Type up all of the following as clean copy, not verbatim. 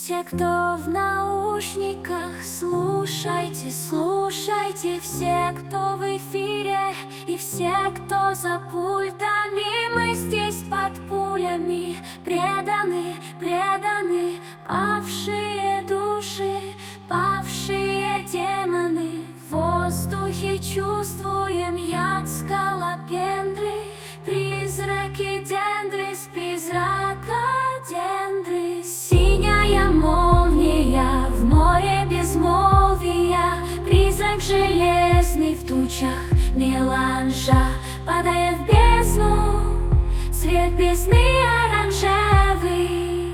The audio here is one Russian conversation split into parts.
Все, кто в наушниках, слушайте, слушайте. Все, кто в эфире, и все, кто за пультами. Мы здесь под пулями, преданы, преданы. Павшие души, павшие демоны. В воздухе чувствуем яд скалопендры. Призраки дендры, с призрака дендры. Синяя молния в море безмолвия. Призрак железный в тучах меланжа. Падая в бездну, цвет бездны оранжевый.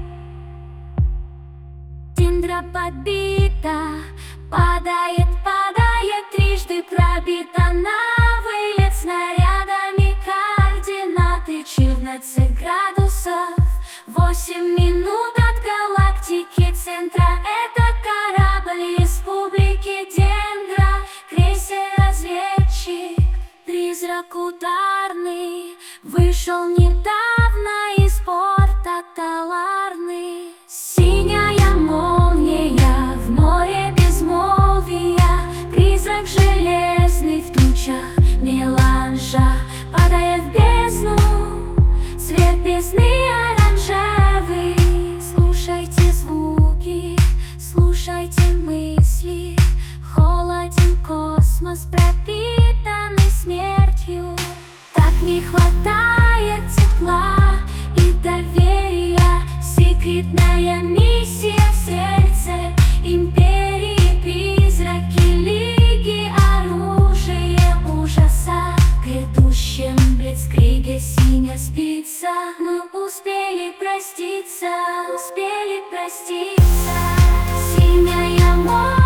Дендра подбита, падает, падает, трижды пробита. На вылет снарядами координаты 14 градусов, 8 минут от галактики центра. Это корабль республики Дендра, крейсер-разведчик, призрак ударный. Вышел недавно из порта Таларный. Синяя молния в море безмолвия. Призрак железный в тучах меланжа. Падая в бездну, цвет бездны оранжевый. Слушайте звуки, слушайте мысли. Холоден космос, пропитанный смертью. Так не хватает тепла и доверия. Секретная миссия в сердце империи. Призраки лиги, оружие ужаса. В грядущем блицкриге синяя спица. Мы успели проститься, успели проститься. Синяя молния.